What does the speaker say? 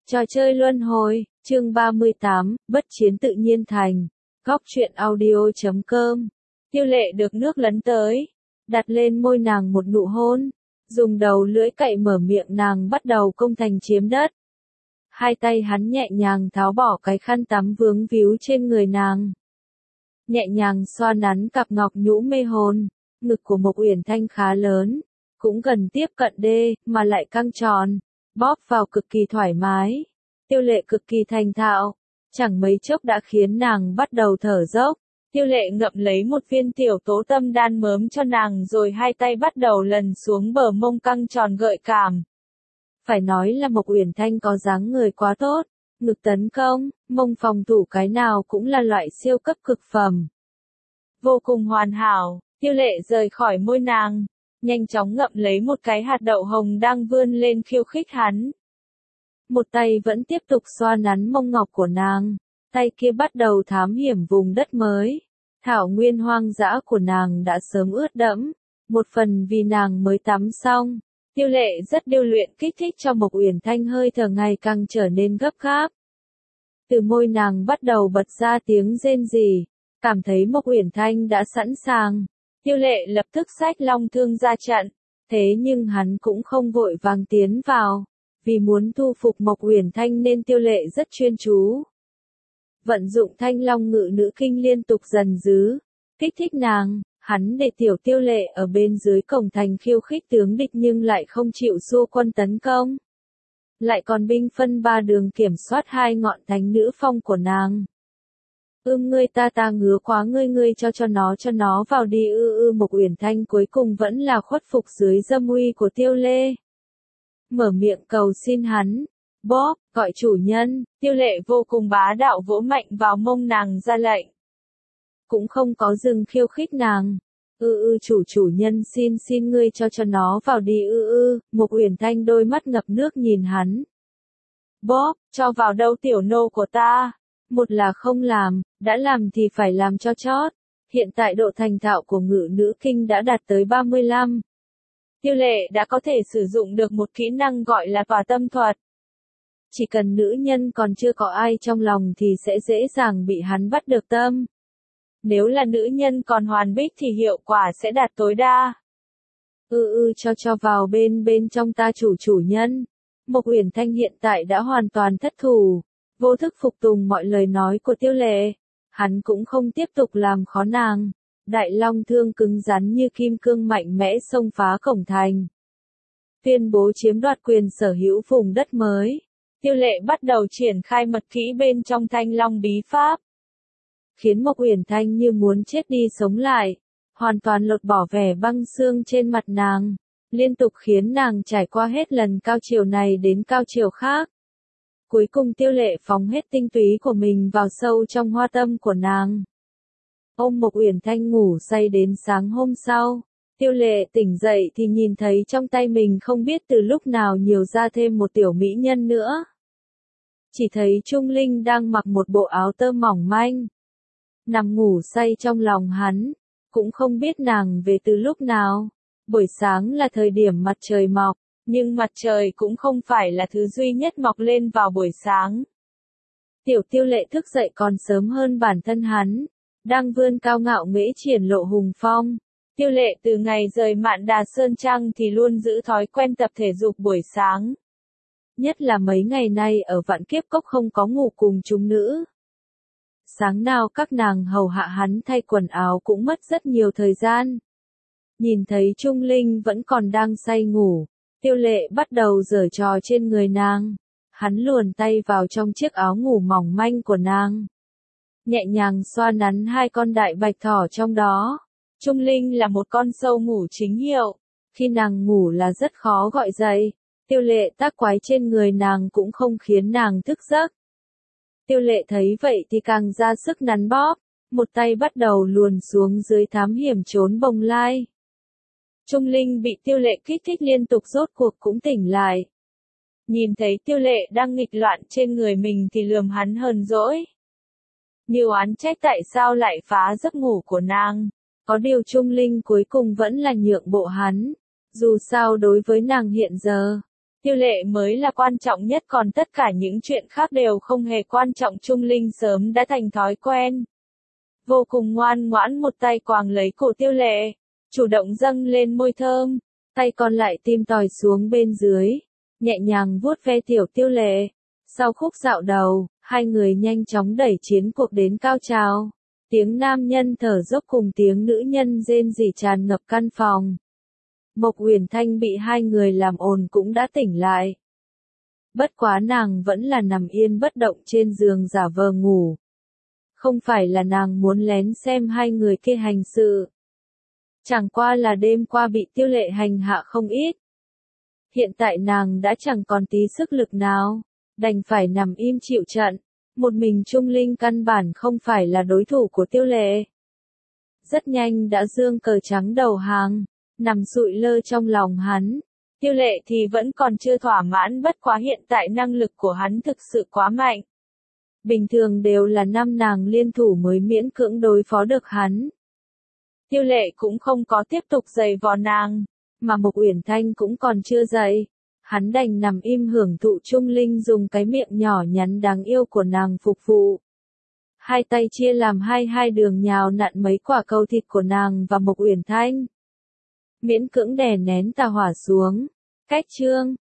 Trò chơi luân hồi, chương 38, bất chiến tự nhiên thành. Góc truyện audio.com. Tiêu Lệ được nước lấn tới, đặt lên môi nàng một nụ hôn, dùng đầu lưỡi cậy mở miệng nàng bắt đầu công thành chiếm đất. Hai tay hắn nhẹ nhàng tháo bỏ cái khăn tắm vướng víu trên người nàng. Nhẹ nhàng xoa nắn cặp ngọc nhũ mê hồn, ngực của Mộc Uyển Thanh khá lớn, cũng gần tiếp cận đê, mà lại căng tròn, bóp vào cực kỳ thoải mái. Tiêu Lệ cực kỳ thành thạo, chẳng mấy chốc đã khiến nàng bắt đầu thở dốc. Tiêu Lệ ngậm lấy một viên tiểu tố tâm đan mớm cho nàng rồi hai tay bắt đầu lần xuống bờ mông căng tròn gợi cảm. Phải nói là Mộc Uyển Thanh có dáng người quá tốt, ngực tấn công, mông phòng thủ cái nào cũng là loại siêu cấp cực phẩm. Vô cùng hoàn hảo, Tiêu Lệ rời khỏi môi nàng, nhanh chóng ngậm lấy một cái hạt đậu hồng đang vươn lên khiêu khích hắn. Một tay vẫn tiếp tục xoa nắn mông ngọc của nàng, tay kia bắt đầu thám hiểm vùng đất mới. Thảo nguyên hoang dã của nàng đã sớm ướt đẫm, một phần vì nàng mới tắm xong. Tiêu Lệ rất điêu luyện kích thích cho Mộc Uyển Thanh hơi thở ngày càng trở nên gấp gáp. Từ môi nàng bắt đầu bật ra tiếng rên rỉ, cảm thấy Mộc Uyển Thanh đã sẵn sàng. Tiêu Lệ lập tức xách long thương ra trận, thế nhưng hắn cũng không vội vàng tiến vào. Vì muốn thu phục Mộc Uyển Thanh nên Tiêu Lệ rất chuyên chú. Vận dụng Thanh Long Ngự Nữ Kinh liên tục dần dứ, kích thích nàng, hắn để tiểu Tiêu Lệ ở bên dưới cổng thành khiêu khích tướng địch nhưng lại không chịu xua quân tấn công. Lại còn binh phân ba đường kiểm soát hai ngọn thánh nữ phong của nàng. Ngươi ta ngứa quá ngươi cho nó vào đi Mộc Uyển Thanh cuối cùng vẫn là khuất phục dưới dâm uy của Tiêu Lệ. Mở miệng cầu xin hắn, bóp, gọi chủ nhân, Tiêu Lệ vô cùng bá đạo vỗ mạnh vào mông nàng ra lệnh. Cũng không có dừng khiêu khích nàng. Chủ nhân xin ngươi cho nó vào đi Mộc Uyển Thanh đôi mắt ngập nước nhìn hắn. Bóp, cho vào đâu tiểu nô của ta. Một là không làm, đã làm thì phải làm cho chót. Hiện tại độ thành thạo của Ngự Nữ Kinh đã đạt tới 35. Tiêu Lệ đã có thể sử dụng được một kỹ năng gọi là tỏa tâm thuật. Chỉ cần nữ nhân còn chưa có ai trong lòng thì sẽ dễ dàng bị hắn bắt được tâm. Nếu là nữ nhân còn hoàn bích thì hiệu quả sẽ đạt tối đa. Cho vào bên trong ta chủ nhân. Mộc Uyển Thanh hiện tại đã hoàn toàn thất thủ, vô thức phục tùng mọi lời nói của Tiêu Lệ. Hắn cũng không tiếp tục làm khó nàng. Đại long thương cứng rắn như kim cương mạnh mẽ xông phá cổng thành. Tuyên bố chiếm đoạt quyền sở hữu vùng đất mới. Tiêu Lệ bắt đầu triển khai mật kỹ bên trong Thanh Long bí pháp. Khiến Mộc Uyển Thanh như muốn chết đi sống lại. Hoàn toàn lột bỏ vẻ băng xương trên mặt nàng. Liên tục khiến nàng trải qua hết lần cao chiều này đến cao chiều khác. Cuối cùng Tiêu Lệ phóng hết tinh túy của mình vào sâu trong hoa tâm của nàng. Ôm Mộc Uyển Thanh ngủ say đến sáng hôm sau. Tiêu Lệ tỉnh dậy thì nhìn thấy trong tay mình không biết từ lúc nào nhiều ra thêm một tiểu mỹ nhân nữa. Chỉ thấy Trung Linh đang mặc một bộ áo tơ mỏng manh. Nằm ngủ say trong lòng hắn. Cũng không biết nàng về từ lúc nào. Buổi sáng là thời điểm mặt trời mọc. Nhưng mặt trời cũng không phải là thứ duy nhất mọc lên vào buổi sáng. Tiểu Tiêu Lệ thức dậy còn sớm hơn bản thân hắn. Đang vươn cao ngạo nghễ triển lộ hùng phong. Tiêu Lệ từ ngày rời Mạn Đà Sơn Trang thì luôn giữ thói quen tập thể dục buổi sáng. Nhất là mấy ngày nay ở Vạn Kiếp Cốc không có ngủ cùng chúng nữ. Sáng nào các nàng hầu hạ hắn thay quần áo cũng mất rất nhiều thời gian. Nhìn thấy Trung Linh vẫn còn đang say ngủ, Tiêu Lệ bắt đầu giở trò trên người nàng. Hắn luồn tay vào trong chiếc áo ngủ mỏng manh của nàng. Nhẹ nhàng xoa nắn hai con đại bạch thỏ trong đó. Trung Linh là một con sâu ngủ chính hiệu. Khi nàng ngủ là rất khó gọi dậy. Tiêu Lệ tác quái trên người nàng cũng không khiến nàng thức giấc. Tiêu Lệ thấy vậy thì càng ra sức nắn bóp. Một tay bắt đầu luồn xuống dưới thám hiểm trốn bồng lai. Trung Linh bị Tiêu Lệ kích thích liên tục rốt cuộc cũng tỉnh lại. Nhìn thấy Tiêu Lệ đang nghịch loạn trên người mình thì lườm hắn hờn dỗi. Như oán trách tại sao lại phá giấc ngủ của nàng. Có điều Trung Linh cuối cùng vẫn là nhượng bộ hắn. Dù sao đối với nàng hiện giờ, Tiêu Lệ mới là quan trọng nhất, còn tất cả những chuyện khác đều không hề quan trọng. Trung Linh sớm đã thành thói quen. Vô cùng ngoan ngoãn, một tay quàng lấy cổ Tiêu Lệ, chủ động dâng lên môi thơm, tay còn lại tìm tòi xuống bên dưới, nhẹ nhàng vuốt ve tiểu Tiêu Lệ. Sau khúc dạo đầu, hai người nhanh chóng đẩy chiến cuộc đến cao trào. Tiếng nam nhân thở dốc cùng tiếng nữ nhân rên rỉ tràn ngập căn phòng. Mộc Uyển Thanh bị hai người làm ồn cũng đã tỉnh lại. Bất quá nàng vẫn là nằm yên bất động trên giường giả vờ ngủ. Không phải là nàng muốn lén xem hai người kia hành sự. Chẳng qua là đêm qua bị Tiêu Lệ hành hạ không ít. Hiện tại nàng đã chẳng còn tí sức lực nào, đành phải nằm im chịu trận. Một mình Trung Linh căn bản không phải là đối thủ của Tiêu Lệ. Rất nhanh đã giương cờ trắng đầu hàng, nằm sụi lơ trong lòng hắn. Tiêu Lệ thì vẫn còn chưa thỏa mãn, bất quá hiện tại năng lực của hắn thực sự quá mạnh. Bình thường đều là năm nàng liên thủ mới miễn cưỡng đối phó được hắn. Tiêu Lệ cũng không có tiếp tục giày vò nàng, mà Mộc Uyển Thanh cũng còn chưa dậy. Hắn đành nằm im hưởng thụ Trung Linh dùng cái miệng nhỏ nhắn đáng yêu của nàng phục vụ. Hai tay chia làm hai đường nhào nặn mấy quả câu thịt của nàng và Mộc Uyển Thanh. Miễn cưỡng đè nén tà hỏa xuống. Cách chương